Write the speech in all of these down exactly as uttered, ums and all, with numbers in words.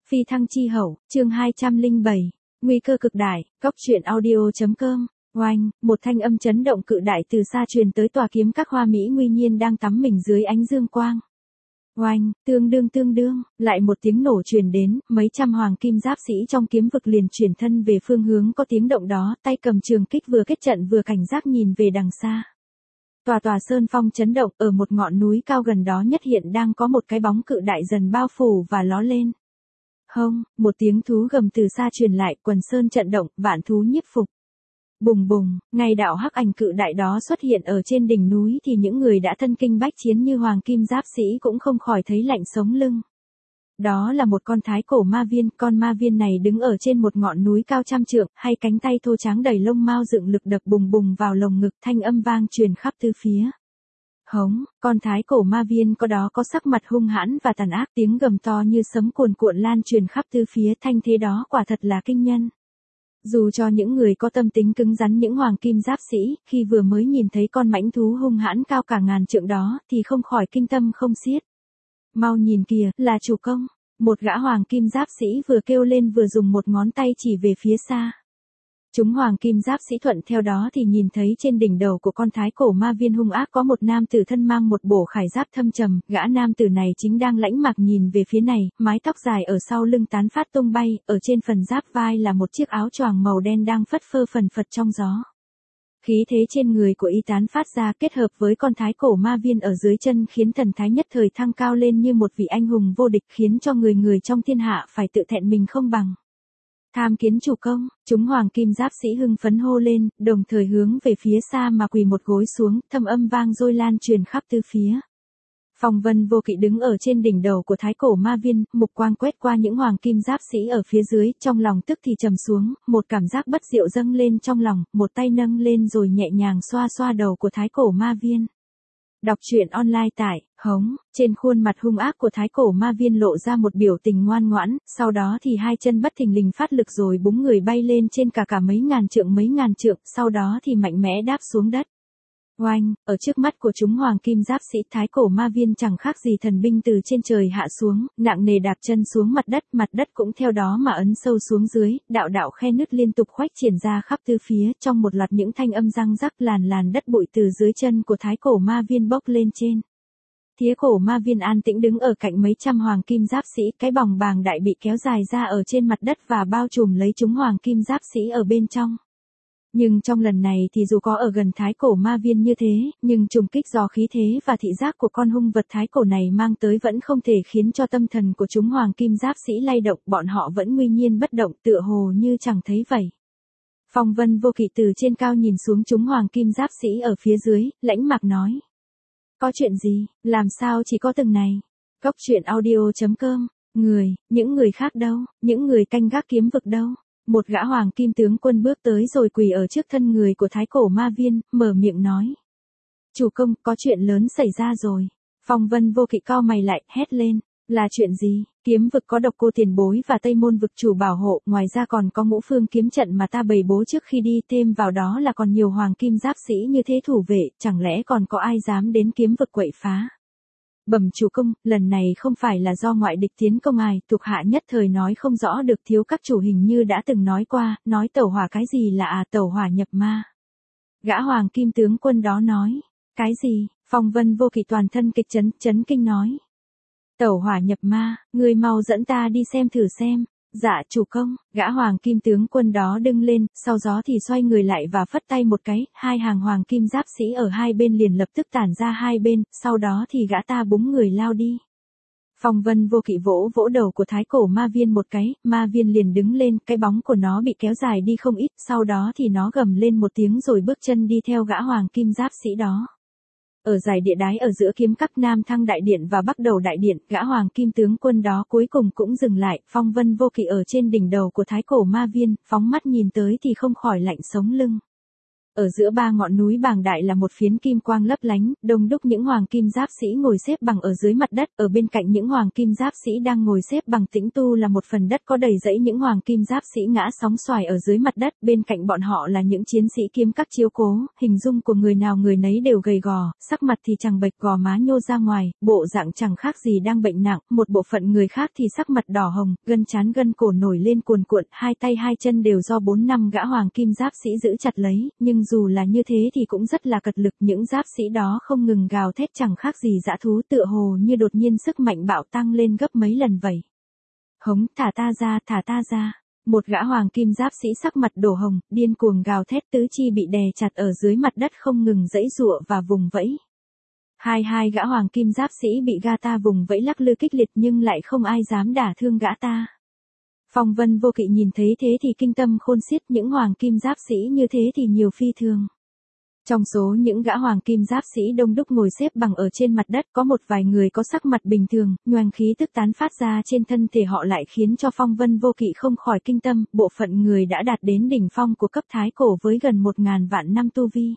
Phi thăng chi hậu, chương hai trăm lẻ bảy, nguy cơ cực đại, góc truyện audio.com, oanh, một thanh âm chấn động cự đại từ xa truyền tới tòa kiếm các hoa mỹ nguy nhiên đang tắm mình dưới ánh dương quang. Oanh, tương đương tương đương, lại một tiếng nổ truyền đến, mấy trăm hoàng kim giáp sĩ trong kiếm vực liền chuyển thân về phương hướng có tiếng động đó, tay cầm trường kích vừa kết trận vừa cảnh giác nhìn về đằng xa. Tòa tòa sơn phong chấn động, ở một ngọn núi cao gần đó nhất hiện đang có một cái bóng cự đại dần bao phủ và ló lên. Hông, một tiếng thú gầm từ xa truyền lại, quần sơn trận động, vạn thú nhiếp phục. Bùng bùng, ngay đạo hắc ảnh cự đại đó xuất hiện ở trên đỉnh núi thì những người đã thân kinh bách chiến như hoàng kim giáp sĩ cũng không khỏi thấy lạnh sống lưng. Đó là một con thái cổ ma viên, con ma viên này đứng ở trên một ngọn núi cao trăm trượng, hay cánh tay thô tráng đầy lông mao dựng lực đập bùng bùng vào lồng ngực, thanh âm vang truyền khắp tứ phía. Hống, con thái cổ ma viên có đó có sắc mặt hung hãn và tàn ác, tiếng gầm to như sấm cuồn cuộn lan truyền khắp tứ phía, thanh thế đó quả thật là kinh nhân. Dù cho những người có tâm tính cứng rắn những hoàng kim giáp sĩ, khi vừa mới nhìn thấy con mãnh thú hung hãn cao cả ngàn trượng đó, thì không khỏi kinh tâm không xiết. Mau nhìn kìa, là chủ công. Một gã hoàng kim giáp sĩ vừa kêu lên vừa dùng một ngón tay chỉ về phía xa. Chúng hoàng kim giáp sĩ thuận theo đó thì nhìn thấy trên đỉnh đầu của con thái cổ ma viên hung ác có một nam tử thân mang một bộ khải giáp thâm trầm, gã nam tử này chính đang lãnh mạc nhìn về phía này, mái tóc dài ở sau lưng tán phát tung bay, ở trên phần giáp vai là một chiếc áo choàng màu đen đang phất phơ phần phật trong gió. Khí thế trên người của y tán phát ra kết hợp với con thái cổ ma viên ở dưới chân khiến thần thái nhất thời thăng cao lên như một vị anh hùng vô địch, khiến cho người người trong thiên hạ phải tự thẹn mình không bằng. Tham kiến chủ công, chúng hoàng kim giáp sĩ hưng phấn hô lên, đồng thời hướng về phía xa mà quỳ một gối xuống, thâm âm vang dội lan truyền khắp tứ phía. Phong Vân Vô Kỵ đứng ở trên đỉnh đầu của thái cổ ma viên, mục quang quét qua những hoàng kim giáp sĩ ở phía dưới, trong lòng tức thì trầm xuống, một cảm giác bất diệu dâng lên trong lòng, một tay nâng lên rồi nhẹ nhàng xoa xoa đầu của thái cổ ma viên. Đọc truyện online tại Hống, trên khuôn mặt hung ác của thái cổ ma viên lộ ra một biểu tình ngoan ngoãn, sau đó thì hai chân bất thình lình phát lực rồi búng người bay lên trên cả cả mấy ngàn trượng mấy ngàn trượng, sau đó thì mạnh mẽ đáp xuống đất. Oanh, ở trước mắt của chúng hoàng kim giáp sĩ thái cổ ma viên chẳng khác gì thần binh từ trên trời hạ xuống, nặng nề đạp chân xuống mặt đất, mặt đất cũng theo đó mà ấn sâu xuống dưới, đạo đạo khe nứt liên tục khuếch triển ra khắp tứ phía, trong một loạt những thanh âm răng rắc làn làn đất bụi từ dưới chân của thái cổ ma viên bốc lên trên. Thía cổ ma viên an tĩnh đứng ở cạnh mấy trăm hoàng kim giáp sĩ, cái bòng bàng đại bị kéo dài ra ở trên mặt đất và bao trùm lấy chúng hoàng kim giáp sĩ ở bên trong. Nhưng trong lần này thì dù có ở gần thái cổ ma viên như thế, nhưng trùng kích do khí thế và thị giác của con hung vật thái cổ này mang tới vẫn không thể khiến cho tâm thần của chúng hoàng kim giáp sĩ lay động, bọn họ vẫn nguy nhiên bất động tựa hồ như chẳng thấy vậy. Phong Vân Vô Kỵ từ trên cao nhìn xuống chúng hoàng kim giáp sĩ ở phía dưới, lãnh mạc nói. Có chuyện gì, làm sao chỉ có từng này? Góc truyện audio.com, người, những người khác đâu, những người canh gác kiếm vực đâu? Một gã hoàng kim tướng quân bước tới rồi quỳ ở trước thân người của thái cổ ma viên, mở miệng nói. Chủ công, có chuyện lớn xảy ra rồi. Phong Vân Vô Kỵ cau mày lại, hét lên. Là chuyện gì? Kiếm vực có độc cô tiền bối và tây môn vực chủ bảo hộ, ngoài ra còn có ngũ phương kiếm trận mà ta bày bố trước khi đi, thêm vào đó là còn nhiều hoàng kim giáp sĩ như thế thủ vệ, chẳng lẽ còn có ai dám đến kiếm vực quậy phá? Bẩm chủ công, lần này không phải là do ngoại địch tiến công ai, thuộc hạ nhất thời nói không rõ được, thiếu các chủ hình như đã từng nói qua, nói tẩu hỏa cái gì là à tẩu hỏa nhập ma. Gã hoàng kim tướng quân đó nói, cái gì? Phong Vân Vô Kỵ toàn thân kịch chấn, chấn kinh nói. Tẩu hỏa nhập ma, người mau dẫn ta đi xem thử xem. Dạ chủ công, gã hoàng kim tướng quân đó đứng lên, sau đó thì xoay người lại và phất tay một cái, hai hàng hoàng kim giáp sĩ ở hai bên liền lập tức tản ra hai bên, sau đó thì gã ta búng người lao đi. Phong Vân Vô Kỵ vỗ vỗ đầu của thái cổ ma viên một cái, ma viên liền đứng lên, cái bóng của nó bị kéo dài đi không ít, sau đó thì nó gầm lên một tiếng rồi bước chân đi theo gã hoàng kim giáp sĩ đó. Ở giải địa đái ở giữa kiếm các Nam Thăng Đại Điện và Bắc Đầu Đại Điện, gã hoàng kim tướng quân đó cuối cùng cũng dừng lại, Phong Vân Vô Kỵ ở trên đỉnh đầu của thái cổ ma viên, phóng mắt nhìn tới thì không khỏi lạnh sống lưng. ở giữa ba ngọn núi bàng đại là một phiến kim quang lấp lánh, đông đúc những hoàng kim giáp sĩ ngồi xếp bằng ở dưới mặt đất, ở bên cạnh những hoàng kim giáp sĩ đang ngồi xếp bằng tĩnh tu là một phần đất có đầy rẫy những hoàng kim giáp sĩ ngã sóng xoài ở dưới mặt đất, bên cạnh bọn họ là những chiến sĩ kiếm các chiếu cố, hình dung của người nào người nấy đều gầy gò, sắc mặt thì chằng bệch, gò má nhô ra ngoài, bộ dạng chẳng khác gì đang bệnh nặng, một bộ phận người khác thì sắc mặt đỏ hồng, gân trán gân cổ nổi lên cuồn cuộn, hai tay hai chân đều do bốn năm gã hoàng kim giáp sĩ giữ chặt lấy, nhưng dù là như thế thì cũng rất là cật lực, những giáp sĩ đó không ngừng gào thét chẳng khác gì dã thú, tựa hồ như đột nhiên sức mạnh bạo tăng lên gấp mấy lần vậy. Hống, thả ta ra, thả ta ra. Một gã hoàng kim giáp sĩ sắc mặt đổ hồng, điên cuồng gào thét, tứ chi bị đè chặt ở dưới mặt đất không ngừng giãy giụa và vùng vẫy. Hai hai gã hoàng kim giáp sĩ bị gã ta vùng vẫy lắc lư kịch liệt nhưng lại không ai dám đả thương gã ta. Phong Vân Vô Kỵ nhìn thấy thế thì kinh tâm khôn xiết, những hoàng kim giáp sĩ như thế thì nhiều phi thường. Trong số những gã hoàng kim giáp sĩ đông đúc ngồi xếp bằng ở trên mặt đất có một vài người có sắc mặt bình thường, nhoàng khí tức tán phát ra trên thân thể họ lại khiến cho Phong Vân Vô Kỵ không khỏi kinh tâm, bộ phận người đã đạt đến đỉnh phong của cấp thái cổ với gần một ngàn vạn năm tu vi.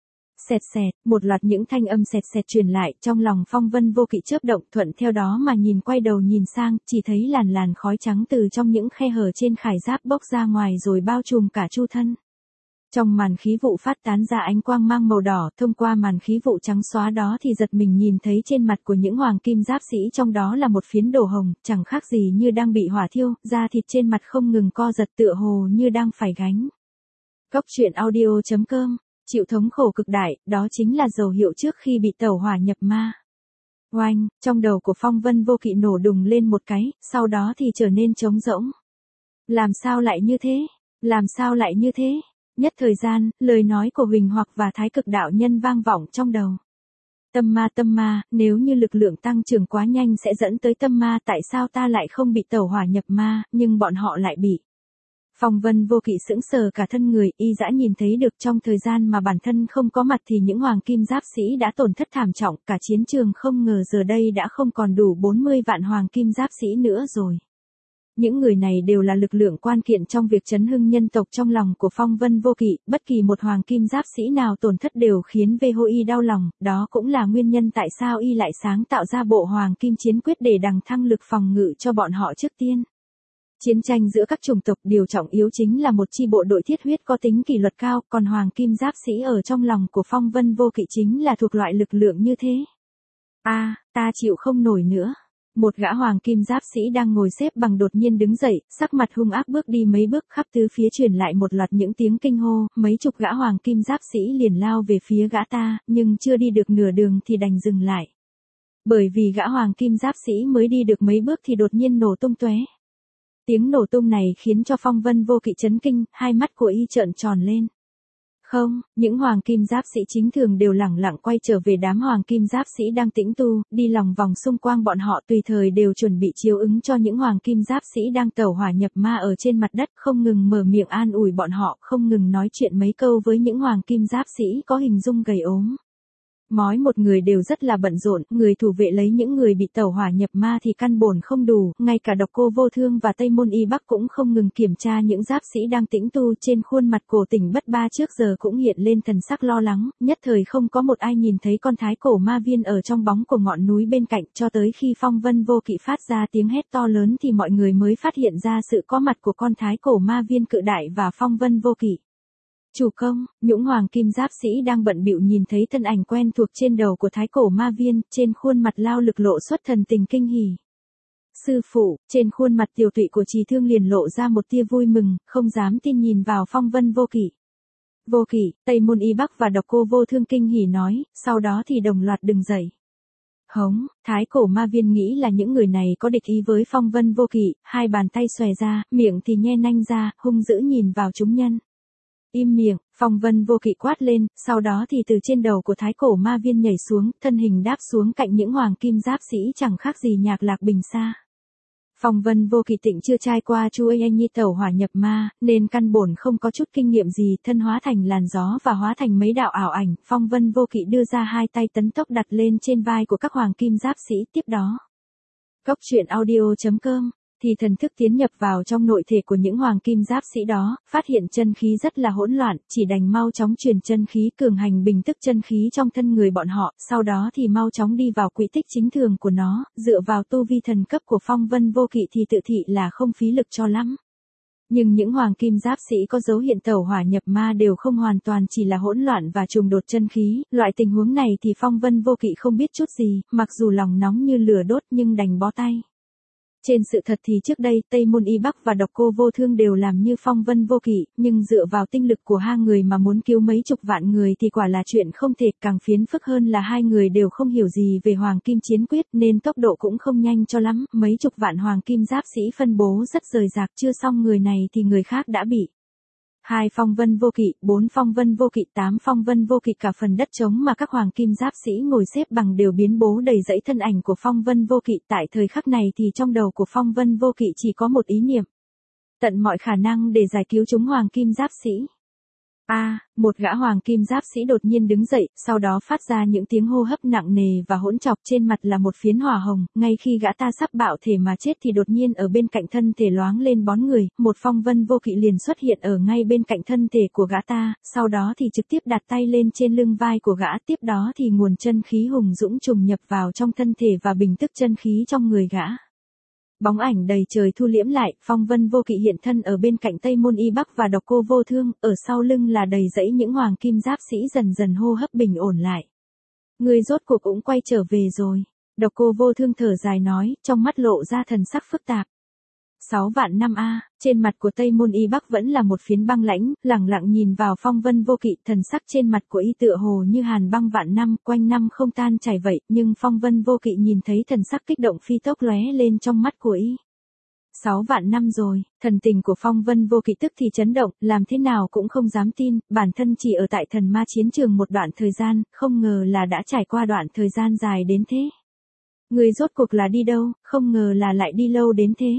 Xẹt xẹt, một loạt những thanh âm xẹt xẹt truyền lại, trong lòng Phong Vân Vô Kỵ chớp động, thuận theo đó mà nhìn quay đầu nhìn sang, chỉ thấy làn làn khói trắng từ trong những khe hở trên khải giáp bốc ra ngoài rồi bao trùm cả chu thân. Trong màn khí vụ phát tán ra ánh quang mang màu đỏ, thông qua màn khí vụ trắng xóa đó thì giật mình nhìn thấy trên mặt của những hoàng kim giáp sĩ trong đó là một phiến đổ hồng, chẳng khác gì như đang bị hỏa thiêu, da thịt trên mặt không ngừng co giật tựa hồ như đang phải gánh. Cốc truyện audio chấm com, chịu thống khổ cực đại, đó chính là dấu hiệu trước khi bị tẩu hỏa nhập ma. Oanh, trong đầu của Phong Vân Vô Kỵ nổ đùng lên một cái, sau đó thì trở nên trống rỗng. Làm sao lại như thế? Làm sao lại như thế? Nhất thời gian, lời nói của Huỳnh Hoặc và Thái Cực đạo nhân vang vọng trong đầu. Tâm ma tâm ma, nếu như lực lượng tăng trưởng quá nhanh sẽ dẫn tới tâm ma, tại sao ta lại không bị tẩu hỏa nhập ma, nhưng bọn họ lại bị. Phong Vân Vô Kỵ sững sờ cả thân người, y dã nhìn thấy được trong thời gian mà bản thân không có mặt thì những hoàng kim giáp sĩ đã tổn thất thảm trọng, cả chiến trường không ngờ giờ đây đã không còn đủ bốn mươi vạn hoàng kim giáp sĩ nữa rồi. Những người này đều là lực lượng quan kiện trong việc chấn hưng nhân tộc trong lòng của Phong Vân Vô Kỵ, bất kỳ một hoàng kim giáp sĩ nào tổn thất đều khiến Vê Hô Y đau lòng, đó cũng là nguyên nhân tại sao y lại sáng tạo ra bộ hoàng kim chiến quyết để đằng thăng lực phòng ngự cho bọn họ trước tiên. Chiến tranh giữa các chủng tộc điều trọng yếu chính là một chi bộ đội thiết huyết có tính kỷ luật cao, còn hoàng kim giáp sĩ ở trong lòng của Phong Vân Vô Kỵ chính là thuộc loại lực lượng như thế. A, à, ta chịu không nổi nữa. Một gã hoàng kim giáp sĩ đang ngồi xếp bằng đột nhiên đứng dậy, sắc mặt hung ác bước đi mấy bước, khắp tứ phía truyền lại một loạt những tiếng kinh hô, mấy chục gã hoàng kim giáp sĩ liền lao về phía gã ta, nhưng chưa đi được nửa đường thì đành dừng lại. Bởi vì gã hoàng kim giáp sĩ mới đi được mấy bước thì đột nhiên nổ tung tóe. Tiếng nổ tung này khiến cho Phong Vân Vô Kỵ chấn kinh, hai mắt của y trợn tròn lên. Không, những hoàng kim giáp sĩ chính thường đều lẳng lặng quay trở về đám hoàng kim giáp sĩ đang tĩnh tu, đi lòng vòng xung quanh bọn họ tùy thời đều chuẩn bị chiếu ứng cho những hoàng kim giáp sĩ đang tẩu hỏa nhập ma ở trên mặt đất, không ngừng mở miệng an ủi bọn họ, không ngừng nói chuyện mấy câu với những hoàng kim giáp sĩ có hình dung gầy ốm. Mỗi một người đều rất là bận rộn, người thủ vệ lấy những người bị tẩu hỏa nhập ma thì căn bổn không đủ, ngay cả Độc Cô Vô Thương và Tây Môn Y Bắc cũng không ngừng kiểm tra những giáp sĩ đang tĩnh tu, trên khuôn mặt Cổ Tỉnh Bất Ba trước giờ cũng hiện lên thần sắc lo lắng, nhất thời không có một ai nhìn thấy con thái cổ ma viên ở trong bóng của ngọn núi bên cạnh, cho tới khi Phong Vân Vô Kỵ phát ra tiếng hét to lớn thì mọi người mới phát hiện ra sự có mặt của con thái cổ ma viên cự đại và Phong Vân Vô Kỵ. Chủ công, những hoàng kim giáp sĩ đang bận bịu nhìn thấy thân ảnh quen thuộc trên đầu của thái cổ ma viên, trên khuôn mặt lao lực lộ xuất thần tình kinh hỉ. Sư phụ, trên khuôn mặt tiểu tụy của Trì Thương liền lộ ra một tia vui mừng, không dám tin nhìn vào Phong Vân Vô Kỵ. Vô Kỵ, Tây Môn Y Bắc và Độc Cô Vô Thương kinh hỉ nói, sau đó thì đồng loạt đứng dậy. Hống, thái cổ ma viên nghĩ là những người này có địch ý với Phong Vân Vô Kỵ, hai bàn tay xòe ra, miệng thì nhe nanh ra, hung dữ nhìn vào chúng nhân. Im miệng, Phong Vân Vô Kỵ quát lên, sau đó thì từ trên đầu của thái cổ ma viên nhảy xuống, thân hình đáp xuống cạnh những hoàng kim giáp sĩ chẳng khác gì Nhạc Lạc Bình Sa. Phong Vân Vô Kỵ tịnh chưa trai qua Chu Anh Nhi tẩu hỏa nhập ma, nên căn bổn không có chút kinh nghiệm gì, thân hóa thành làn gió và hóa thành mấy đạo ảo ảnh, Phong Vân Vô Kỵ đưa ra hai tay tấn tốc đặt lên trên vai của các hoàng kim giáp sĩ tiếp đó. Cốc truyện audio chấm com thì thần thức tiến nhập vào trong nội thể của những hoàng kim giáp sĩ đó, phát hiện chân khí rất là hỗn loạn, chỉ đành mau chóng truyền chân khí cường hành bình tức chân khí trong thân người bọn họ, sau đó thì mau chóng đi vào quỹ tích chính thường của nó, dựa vào tu vi thần cấp của Phong Vân Vô Kỵ thì tự thị là không phí lực cho lắm. Nhưng những hoàng kim giáp sĩ có dấu hiện tẩu hỏa nhập ma đều không hoàn toàn chỉ là hỗn loạn và trùng đột chân khí, loại tình huống này thì Phong Vân Vô Kỵ không biết chút gì, mặc dù lòng nóng như lửa đốt nhưng đành bó tay. Trên sự thật thì trước đây, Tây Môn Y Bắc và Độc Cô Vô Thương đều làm như Phong Vân Vô Kỵ, nhưng dựa vào tinh lực của hai người mà muốn cứu mấy chục vạn người thì quả là chuyện không thể, càng phiền phức hơn là hai người đều không hiểu gì về Hoàng Kim Chiến Quyết nên tốc độ cũng không nhanh cho lắm, mấy chục vạn Hoàng Kim giáp sĩ phân bố rất rời rạc, chưa xong người này thì người khác đã bị. Hai Phong Vân Vô Kỵ, bốn Phong Vân Vô Kỵ, tám Phong Vân Vô Kỵ, cả phần đất trống mà các hoàng kim giáp sĩ ngồi xếp bằng đều biến bố đầy dẫy thân ảnh của Phong Vân Vô Kỵ, tại thời khắc này thì trong đầu của Phong Vân Vô Kỵ chỉ có một ý niệm. Tận mọi khả năng để giải cứu chúng hoàng kim giáp sĩ. A, à, một gã hoàng kim giáp sĩ đột nhiên đứng dậy, sau đó phát ra những tiếng hô hấp nặng nề và hỗn trọc, trên mặt là một phiến hỏa hồng, ngay khi gã ta sắp bạo thể mà chết thì đột nhiên ở bên cạnh thân thể loáng lên bóng người, một Phong Vân Vô Kỵ liền xuất hiện ở ngay bên cạnh thân thể của gã ta, sau đó thì trực tiếp đặt tay lên trên lưng vai của gã, tiếp đó thì nguồn chân khí hùng dũng trùng nhập vào trong thân thể và bình tức chân khí trong người gã. Bóng ảnh đầy trời thu liễm lại, Phong Vân Vô Kỵ hiện thân ở bên cạnh Tây Môn Y Bắc và Độc Cô Vô Thương, ở sau lưng là đầy dẫy những hoàng kim giáp sĩ dần dần hô hấp bình ổn lại. Người rốt cuộc cũng quay trở về rồi. Độc Cô Vô Thương thở dài nói, trong mắt lộ ra thần sắc phức tạp. Sáu vạn năm a, trên mặt của Tây Môn Y Bắc vẫn là một phiến băng lãnh, lẳng lặng nhìn vào Phong Vân Vô Kỵ, thần sắc trên mặt của y tựa hồ như hàn băng vạn năm, quanh năm không tan chảy vậy, nhưng Phong Vân Vô Kỵ nhìn thấy thần sắc kích động phi tốc lóe lên trong mắt của y. Sáu vạn năm rồi, thần tình của Phong Vân Vô Kỵ tức thì chấn động, làm thế nào cũng không dám tin, bản thân chỉ ở tại thần ma chiến trường một đoạn thời gian, không ngờ là đã trải qua đoạn thời gian dài đến thế. Người rốt cuộc là đi đâu, không ngờ là lại đi lâu đến thế.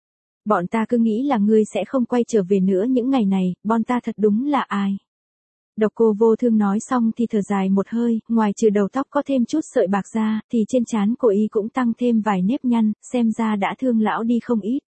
Bọn ta cứ nghĩ là ngươi sẽ không quay trở về nữa những ngày này, bọn ta thật đúng là ai. Độc Cô Vô Thương nói xong thì thở dài một hơi, ngoài trừ đầu tóc có thêm chút sợi bạc ra, thì trên trán của y cũng tăng thêm vài nếp nhăn, xem ra đã thương lão đi không ít.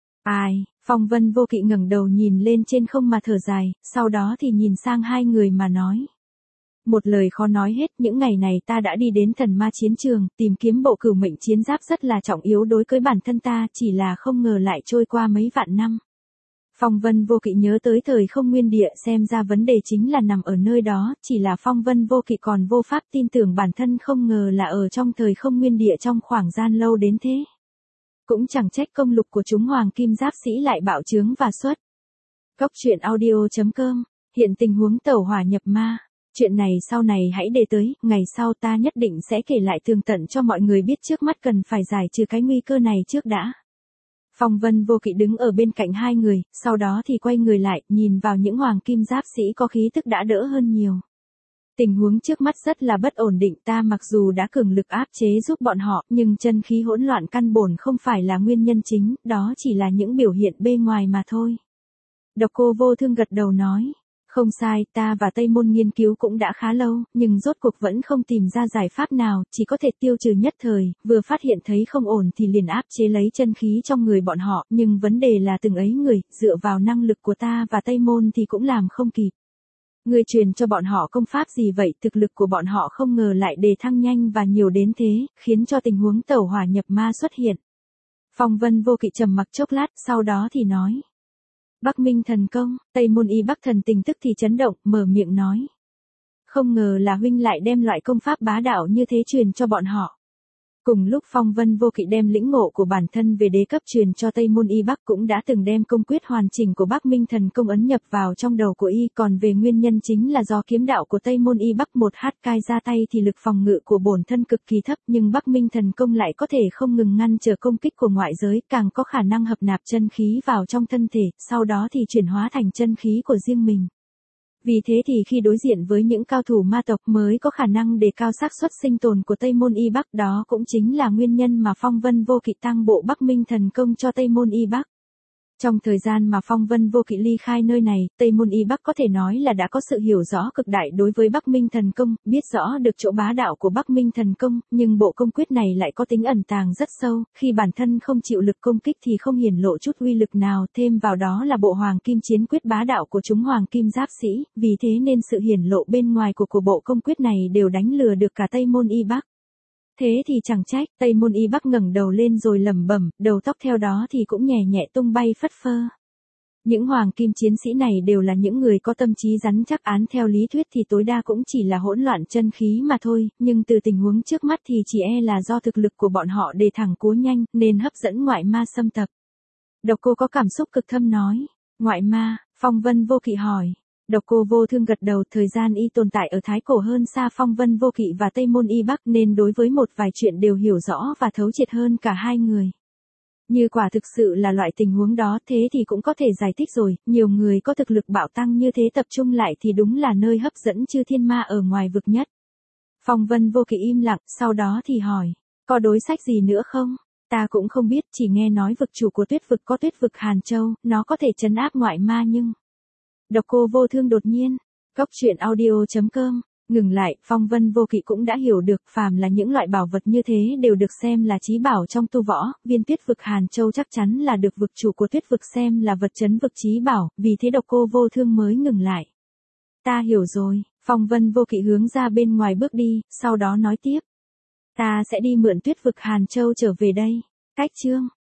Ai, Phong Vân Vô Kỵ ngẩng đầu nhìn lên trên không mà thở dài, sau đó thì nhìn sang hai người mà nói. Một lời khó nói hết, những ngày này ta đã đi đến thần ma chiến trường, tìm kiếm bộ cửu mệnh chiến giáp rất là trọng yếu đối với bản thân ta, chỉ là không ngờ lại trôi qua mấy vạn năm. Phong Vân Vô Kỵ nhớ tới thời không nguyên địa, xem ra vấn đề chính là nằm ở nơi đó, chỉ là Phong Vân Vô Kỵ còn vô pháp tin tưởng bản thân không ngờ là ở trong thời không nguyên địa trong khoảng gian lâu đến thế. Cũng chẳng trách công lục của chúng hoàng kim giáp sĩ lại bạo chướng và xuất. Góc truyện audio chấm com, hiện tình huống tẩu hỏa nhập ma. Chuyện này sau này hãy để tới, ngày sau ta nhất định sẽ kể lại tường tận cho mọi người biết, trước mắt cần phải giải trừ cái nguy cơ này trước đã. Phong Vân Vô Kỵ đứng ở bên cạnh hai người, sau đó thì quay người lại, nhìn vào những hoàng kim giáp sĩ có khí tức đã đỡ hơn nhiều. Tình huống trước mắt rất là bất ổn định, ta mặc dù đã cường lực áp chế giúp bọn họ, nhưng chân khí hỗn loạn căn bổn không phải là nguyên nhân chính, đó chỉ là những biểu hiện bên ngoài mà thôi. Độc Cô Vô Thương gật đầu nói. Không sai, ta và Tây Môn nghiên cứu cũng đã khá lâu, nhưng rốt cuộc vẫn không tìm ra giải pháp nào, chỉ có thể tiêu trừ nhất thời, vừa phát hiện thấy không ổn thì liền áp chế lấy chân khí trong người bọn họ, nhưng vấn đề là từng ấy người, dựa vào năng lực của ta và Tây Môn thì cũng làm không kịp. Người truyền cho bọn họ công pháp gì vậy, thực lực của bọn họ không ngờ lại đề thăng nhanh và nhiều đến thế, khiến cho tình huống tẩu hỏa nhập ma xuất hiện. Phong Vân Vô Kỵ trầm mặc chốc lát, sau đó thì nói. Bắc Minh thần công, Tây Môn Y Bắc thần tình tức thì chấn động, mở miệng nói. Không ngờ là huynh lại đem loại công pháp bá đạo như thế truyền cho bọn họ. Cùng lúc Phong Vân Vô Kỵ đem lĩnh ngộ của bản thân về đế cấp truyền cho Tây Môn Y Bắc, cũng đã từng đem công quyết hoàn chỉnh của Bắc Minh thần công ấn nhập vào trong đầu của y, còn về nguyên nhân chính là do kiếm đạo của Tây Môn Y Bắc một hát cai ra tay thì lực phòng ngự của bổn thân cực kỳ thấp, nhưng Bắc Minh thần công lại có thể không ngừng ngăn trở công kích của ngoại giới, càng có khả năng hợp nạp chân khí vào trong thân thể, sau đó thì chuyển hóa thành chân khí của riêng mình. Vì thế thì khi đối diện với những cao thủ ma tộc mới có khả năng đề cao xác suất sinh tồn của Tây Môn Y Bắc, đó cũng chính là nguyên nhân mà Phong Vân Vô Kỵ tăng bộ Bắc Minh thần công cho Tây Môn Y Bắc. Trong thời gian mà Phong Vân Vô Kỵ ly khai nơi này, Tây Môn Y Bắc có thể nói là đã có sự hiểu rõ cực đại đối với Bắc Minh Thần Công, biết rõ được chỗ bá đạo của Bắc Minh Thần Công, nhưng bộ công quyết này lại có tính ẩn tàng rất sâu, khi bản thân không chịu lực công kích thì không hiển lộ chút uy lực nào, thêm vào đó là bộ Hoàng Kim Chiến Quyết bá đạo của chúng Hoàng Kim Giáp Sĩ, vì thế nên sự hiển lộ bên ngoài của của bộ công quyết này đều đánh lừa được cả Tây Môn Y Bắc. Thế thì chẳng trách, Tây Môn Y Bắc ngẩng đầu lên rồi lẩm bẩm, đầu tóc theo đó thì cũng nhẹ nhẹ tung bay phất phơ. Những hoàng kim chiến sĩ này đều là những người có tâm trí rắn chắc, án theo lý thuyết thì tối đa cũng chỉ là hỗn loạn chân khí mà thôi, nhưng từ tình huống trước mắt thì chỉ e là do thực lực của bọn họ đề thẳng cúa nhanh, nên hấp dẫn ngoại ma xâm tập. Độc Cô có cảm xúc cực thâm nói, ngoại ma, Phong Vân Vô Kỵ hỏi. Độc Cô Vô Thương gật đầu, thời gian y tồn tại ở Thái Cổ hơn xa Phong Vân Vô Kỵ và Tây Môn Y Bắc nên đối với một vài chuyện đều hiểu rõ và thấu triệt hơn cả hai người. Như quả thực sự là loại tình huống đó thế thì cũng có thể giải thích rồi, nhiều người có thực lực bạo tăng như thế tập trung lại thì đúng là nơi hấp dẫn chư thiên ma ở ngoài vực nhất. Phong Vân Vô Kỵ im lặng, sau đó thì hỏi, có đối sách gì nữa không? Ta cũng không biết, chỉ nghe nói vực chủ của tuyết vực có tuyết vực Hàn Châu, nó có thể trấn áp ngoại ma nhưng... Độc Cô Vô Thương đột nhiên, Cốc Truyện Audio chấm com, ngừng lại, Phong Vân Vô Kỵ cũng đã hiểu được, phàm là những loại bảo vật như thế đều được xem là chí bảo trong tu võ, viên tuyết vực Hàn Châu chắc chắn là được vực chủ của tuyết vực xem là vật trấn vực chí bảo, vì thế Độc Cô Vô Thương mới ngừng lại. Ta hiểu rồi, Phong Vân Vô Kỵ hướng ra bên ngoài bước đi, sau đó nói tiếp. Ta sẽ đi mượn tuyết vực Hàn Châu trở về đây. Cách chương